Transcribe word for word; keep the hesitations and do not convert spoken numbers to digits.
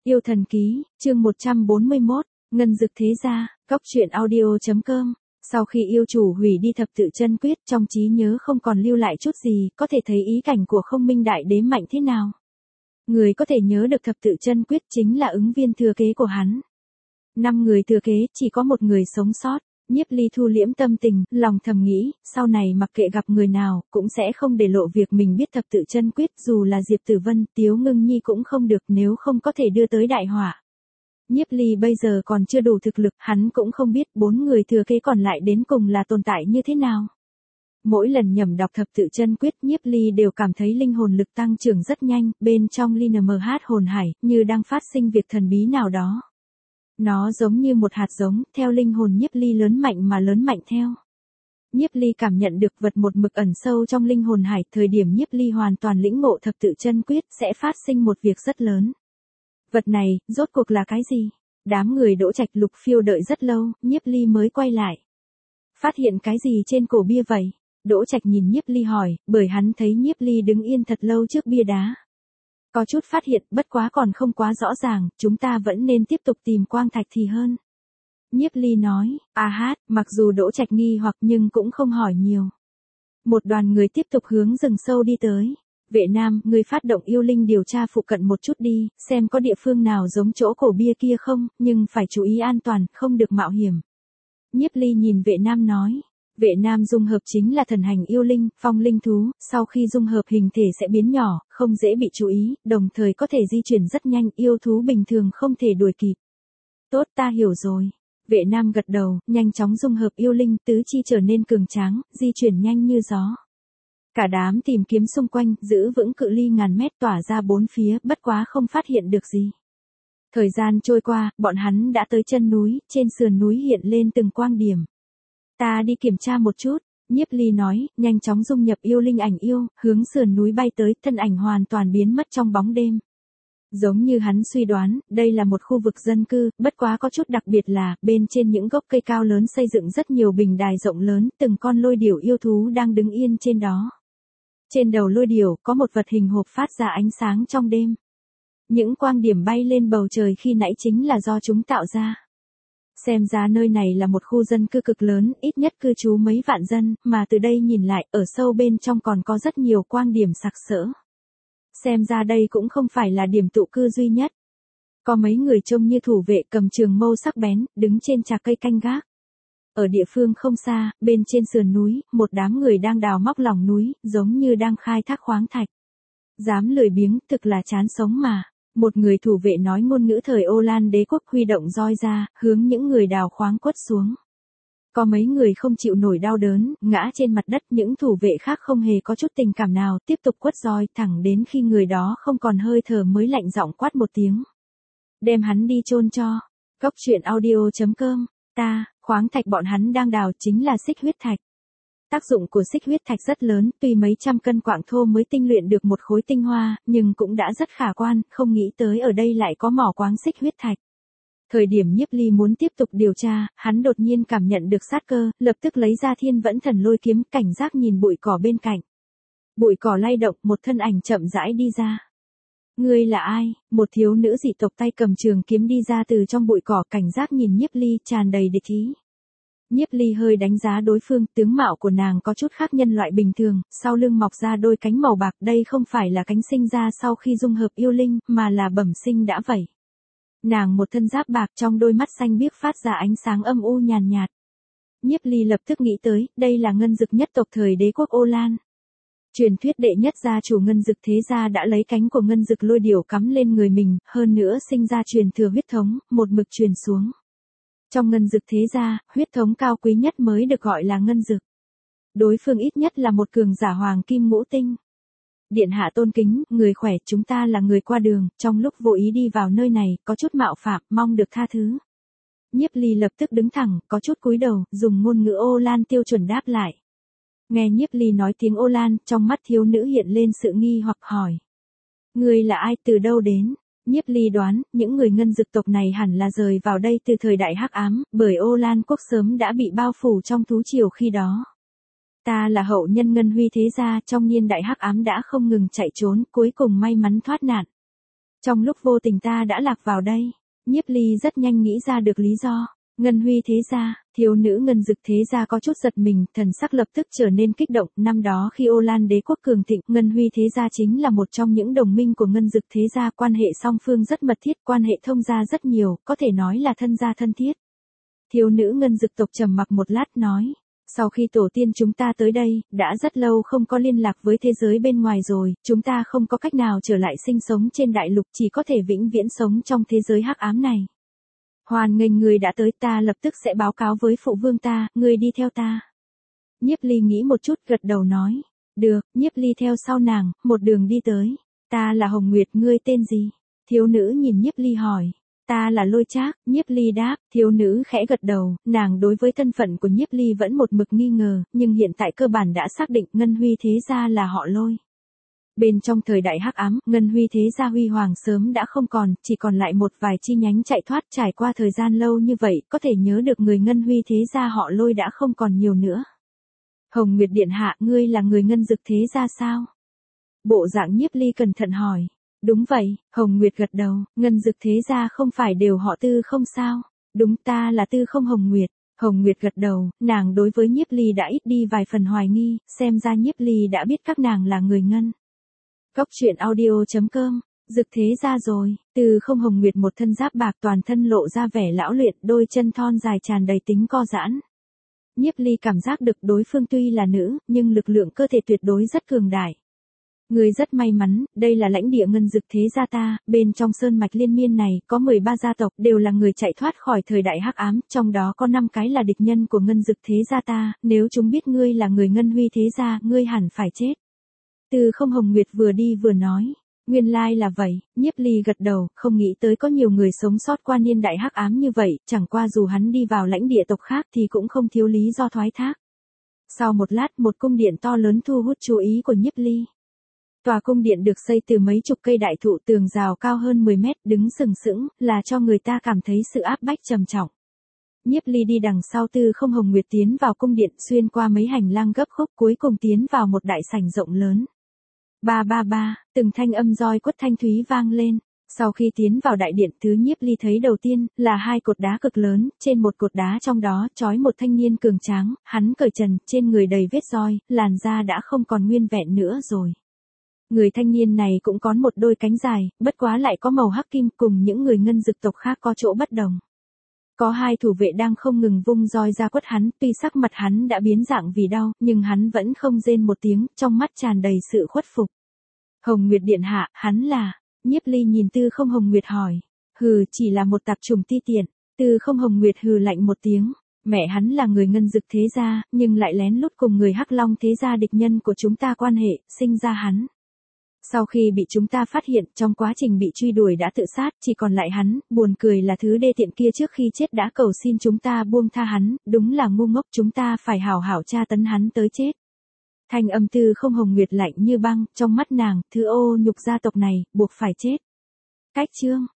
Yêu thần ký, chương một trăm bốn mươi mốt, Ngân Dực thế gia, góc truyện audio chấm com. Sau khi yêu chủ hủy đi thập tự chân quyết, trong trí nhớ không còn lưu lại chút gì, có thể thấy ý cảnh của Không Minh đại đế mạnh thế nào. Người có thể nhớ được thập tự chân quyết chính là ứng viên thừa kế của hắn. Năm người thừa kế, chỉ có một người sống sót. Nhiếp Ly thu liễm tâm tình, lòng thầm nghĩ, sau này mặc kệ gặp người nào, cũng sẽ không để lộ việc mình biết thập tự chân quyết, dù là Diệp Tử Vân, Tiếu Ngưng Nhi cũng không được, nếu không có thể đưa tới đại họa. Nhiếp Ly bây giờ còn chưa đủ thực lực, hắn cũng không biết bốn người thừa kế còn lại đến cùng là tồn tại như thế nào. Mỗi lần nhẩm đọc thập tự chân quyết, Nhiếp Ly đều cảm thấy linh hồn lực tăng trưởng rất nhanh, bên trong Ly N M H hồn hải, như đang phát sinh việc thần bí nào đó. Nó giống như một hạt giống, theo linh hồn Nhiếp Ly lớn mạnh mà lớn mạnh theo. Nhiếp Ly cảm nhận được vật một mực ẩn sâu trong linh hồn hải, thời điểm Nhiếp Ly hoàn toàn lĩnh ngộ thập tự chân quyết sẽ phát sinh một việc rất lớn. Vật này, rốt cuộc là cái gì? Đám người Đỗ Trạch Lục Phiêu đợi rất lâu, Nhiếp Ly mới quay lại. Phát hiện cái gì trên cổ bia vậy? Đỗ Trạch nhìn Nhiếp Ly hỏi, bởi hắn thấy Nhiếp Ly đứng yên thật lâu trước bia đá. Có chút phát hiện, bất quá còn không quá rõ ràng, chúng ta vẫn nên tiếp tục tìm quang thạch thì hơn. Nhiếp Ly nói, a hát, mặc dù Đỗ Trạch nghi hoặc nhưng cũng không hỏi nhiều. Một đoàn người tiếp tục hướng rừng sâu đi tới. Vệ Nam, người phát động yêu linh điều tra phụ cận một chút đi, xem có địa phương nào giống chỗ cổ bia kia không, nhưng phải chú ý an toàn, không được mạo hiểm. Nhiếp Ly nhìn Vệ Nam nói. Vệ Nam dung hợp chính là thần hành yêu linh, phong linh thú, sau khi dung hợp hình thể sẽ biến nhỏ, không dễ bị chú ý, đồng thời có thể di chuyển rất nhanh, yêu thú bình thường không thể đuổi kịp. Tốt, ta hiểu rồi. Vệ Nam gật đầu, nhanh chóng dung hợp yêu linh, tứ chi trở nên cường tráng, di chuyển nhanh như gió. Cả đám tìm kiếm xung quanh, giữ vững cự ly ngàn mét tỏa ra bốn phía, bất quá không phát hiện được gì. Thời gian trôi qua, bọn hắn đã tới chân núi, trên sườn núi hiện lên từng quang điểm. Ta đi kiểm tra một chút, Nhiếp Ly nói, nhanh chóng dung nhập yêu linh ảnh yêu, hướng sườn núi bay tới, thân ảnh hoàn toàn biến mất trong bóng đêm. Giống như hắn suy đoán, đây là một khu vực dân cư, bất quá có chút đặc biệt là, bên trên những gốc cây cao lớn xây dựng rất nhiều bình đài rộng lớn, từng con lôi điểu yêu thú đang đứng yên trên đó. Trên đầu lôi điểu có một vật hình hộp phát ra ánh sáng trong đêm. Những quang điểm bay lên bầu trời khi nãy chính là do chúng tạo ra. Xem ra nơi này là một khu dân cư cực lớn, ít nhất cư trú mấy vạn dân, mà từ đây nhìn lại, ở sâu bên trong còn có rất nhiều quang điểm sặc sỡ. Xem ra đây cũng không phải là điểm tụ cư duy nhất. Có mấy người trông như thủ vệ cầm trường mâu sắc bén, đứng trên trạc cây canh gác. Ở địa phương không xa, bên trên sườn núi, một đám người đang đào móc lòng núi, giống như đang khai thác khoáng thạch. Dám lười biếng, thực là chán sống mà. Một người thủ vệ nói ngôn ngữ thời Ô Lan đế quốc, huy động roi ra, hướng những người đào khoáng quất xuống. Có mấy người không chịu nổi đau đớn, ngã trên mặt đất, những thủ vệ khác không hề có chút tình cảm nào, tiếp tục quất roi, thẳng đến khi người đó không còn hơi thở mới lạnh giọng quát một tiếng. Đem hắn đi chôn cho. Góc truyện audio chấm com, ta, khoáng thạch bọn hắn đang đào chính là xích huyết thạch. Tác dụng của xích huyết thạch rất lớn, tuy mấy trăm cân quặng thô mới tinh luyện được một khối tinh hoa, nhưng cũng đã rất khả quan, không nghĩ tới ở đây lại có mỏ quáng xích huyết thạch. Thời điểm Nhiếp Ly muốn tiếp tục điều tra, hắn đột nhiên cảm nhận được sát cơ, lập tức lấy ra Thiên Vẫn Thần Lôi kiếm, cảnh giác nhìn bụi cỏ bên cạnh. Bụi cỏ lay động, một thân ảnh chậm rãi đi ra. Ngươi là ai? Một thiếu nữ dị tộc tay cầm trường kiếm đi ra từ trong bụi cỏ, cảnh giác nhìn Nhiếp Ly, tràn đầy địch ý. Nhiếp Ly hơi đánh giá đối phương, tướng mạo của nàng có chút khác nhân loại bình thường, sau lưng mọc ra đôi cánh màu bạc, đây không phải là cánh sinh ra sau khi dung hợp yêu linh, mà là bẩm sinh đã vậy. Nàng một thân giáp bạc, trong đôi mắt xanh biếc phát ra ánh sáng âm u nhàn nhạt. Nhiếp Ly lập tức nghĩ tới, đây là Ngân Dực nhất tộc thời đế quốc Ô Lan. Truyền thuyết đệ nhất gia chủ Ngân Dực thế gia đã lấy cánh của Ngân Dực lôi điểu cắm lên người mình, hơn nữa sinh ra truyền thừa huyết thống, một mực truyền xuống. Trong Ngân Dực thế gia, huyết thống cao quý nhất mới được gọi là Ngân Dực. Đối phương ít nhất là một cường giả hoàng kim ngũ tinh. Điện hạ tôn kính, người khỏe, chúng ta là người qua đường, trong lúc vô ý đi vào nơi này, có chút mạo phạm, mong được tha thứ. Nhiếp Ly lập tức đứng thẳng, có chút cúi đầu, dùng ngôn ngữ Ô Lan tiêu chuẩn đáp lại. Nghe Nhiếp Ly nói tiếng Ô Lan, trong mắt thiếu nữ hiện lên sự nghi hoặc hỏi. Người là ai, từ đâu đến? Nhiếp Ly đoán, những người Ngân Dực tộc này hẳn là rời vào đây từ thời đại Hắc Ám, bởi Ô Lan quốc sớm đã bị bao phủ trong thú triều khi đó. Ta là hậu nhân Ngân Huy thế gia, trong niên đại Hắc Ám đã không ngừng chạy trốn, cuối cùng may mắn thoát nạn. Trong lúc vô tình ta đã lạc vào đây. Nhiếp Ly rất nhanh nghĩ ra được lý do. Ngân Huy thế gia, thiếu nữ Ngân Dực thế gia có chút giật mình, thần sắc lập tức trở nên kích động. Năm đó khi Ô Lan đế quốc cường thịnh, Ngân Huy thế gia chính là một trong những đồng minh của Ngân Dực thế gia, quan hệ song phương rất mật thiết, quan hệ thông gia rất nhiều, có thể nói là thân gia thân thiết. Thiếu nữ Ngân Dực tộc trầm mặc một lát nói, sau khi tổ tiên chúng ta tới đây, đã rất lâu không có liên lạc với thế giới bên ngoài rồi, chúng ta không có cách nào trở lại sinh sống trên đại lục, chỉ có thể vĩnh viễn sống trong thế giới hắc ám này. Hoan nghênh người đã tới, ta lập tức sẽ báo cáo với phụ vương ta, người đi theo ta. Nhiếp Ly nghĩ một chút gật đầu nói, được. Nhiếp Ly theo sau nàng, một đường đi tới. Ta là Hồng Nguyệt, ngươi tên gì? Thiếu nữ nhìn Nhiếp Ly hỏi. Ta là Lôi Trác. Nhiếp Ly đáp. Thiếu nữ khẽ gật đầu, nàng đối với thân phận của Nhiếp Ly vẫn một mực nghi ngờ, nhưng hiện tại cơ bản đã xác định Ngân Huy thế gia là họ Lôi. Bên trong thời đại hắc ám, Ngân Huy thế gia huy hoàng sớm đã không còn, chỉ còn lại một vài chi nhánh chạy thoát. Trải qua thời gian lâu như vậy, có thể nhớ được người Ngân Huy thế gia họ Lôi đã không còn nhiều nữa. Hồng Nguyệt điện hạ, ngươi là người Ngân Dực thế gia sao? Bộ dạng Nhiếp Ly cẩn thận hỏi. Đúng vậy. Hồng Nguyệt gật đầu. Ngân Dực thế gia không phải đều họ Tư không sao? Đúng, ta là Tư không Hồng Nguyệt. Hồng Nguyệt gật đầu, nàng đối với Nhiếp Ly đã ít đi vài phần hoài nghi, xem ra Nhiếp Ly đã biết các nàng là người Ngân. Cốc truyện audio chấm com. Dực thế gia rồi. Tư không Hồng Nguyệt một thân giáp bạc, toàn thân lộ ra vẻ lão luyện, đôi chân thon dài tràn đầy tính co giãn. Nhiếp Ly cảm giác được đối phương tuy là nữ, nhưng lực lượng cơ thể tuyệt đối rất cường đại. Người rất may mắn, đây là lãnh địa Ngân Dực thế gia ta, bên trong sơn mạch liên miên này, có mười ba gia tộc, đều là người chạy thoát khỏi thời đại hắc ám, trong đó có năm cái là địch nhân của Ngân Dực thế gia ta, nếu chúng biết ngươi là người Ngân Huy thế gia, ngươi hẳn phải chết. Tư không Hồng Nguyệt vừa đi vừa nói, nguyên lai là vậy. Nhiếp Ly gật đầu, không nghĩ tới có nhiều người sống sót qua niên đại hắc ám như vậy, chẳng qua dù hắn đi vào lãnh địa tộc khác thì cũng không thiếu lý do thoái thác. Sau một lát, một cung điện to lớn thu hút chú ý của Nhiếp Ly. Tòa cung điện được xây từ mấy chục cây đại thụ, tường rào cao hơn mười mét, đứng sừng sững, là cho người ta cảm thấy sự áp bách trầm trọng. Nhiếp Ly đi đằng sau Tư không Hồng Nguyệt tiến vào cung điện, xuyên qua mấy hành lang gấp khúc, cuối cùng tiến vào một đại sảnh rộng lớn. Ba ba ba, từng thanh âm roi quất thanh thúy vang lên. Sau khi tiến vào đại điện, thứ Nhiếp Ly thấy đầu tiên là hai cột đá cực lớn, trên một cột đá trong đó trói một thanh niên cường tráng, hắn cởi trần, trên người đầy vết roi, làn da đã không còn nguyên vẹn nữa rồi. Người thanh niên này cũng có một đôi cánh dài, bất quá lại có màu hắc kim, cùng những người Ngân Dực tộc khác có chỗ bất đồng. Có hai thủ vệ đang không ngừng vung roi ra quất hắn, tuy sắc mặt hắn đã biến dạng vì đau, nhưng hắn vẫn không rên một tiếng, trong mắt tràn đầy sự khuất phục. Hồng Nguyệt điện hạ, hắn là... Nhiếp Ly nhìn Tư không Hồng Nguyệt hỏi. Hừ, chỉ là một tạp chủng ti tiện. Tư không Hồng Nguyệt hừ lạnh một tiếng. Mẹ hắn là người Ngân Dực thế gia, nhưng lại lén lút cùng người Hắc Long thế gia địch nhân của chúng ta quan hệ, sinh ra hắn. Sau khi bị chúng ta phát hiện, trong quá trình bị truy đuổi đã tự sát, chỉ còn lại hắn, buồn cười là thứ đê tiện kia trước khi chết đã cầu xin chúng ta buông tha hắn, đúng là ngu ngốc, chúng ta phải hảo hảo tra tấn hắn tới chết. Thanh âm Tư không Hồng Nguyệt lạnh như băng, trong mắt nàng, thứ ô nhục gia tộc này, buộc phải chết. Cách chương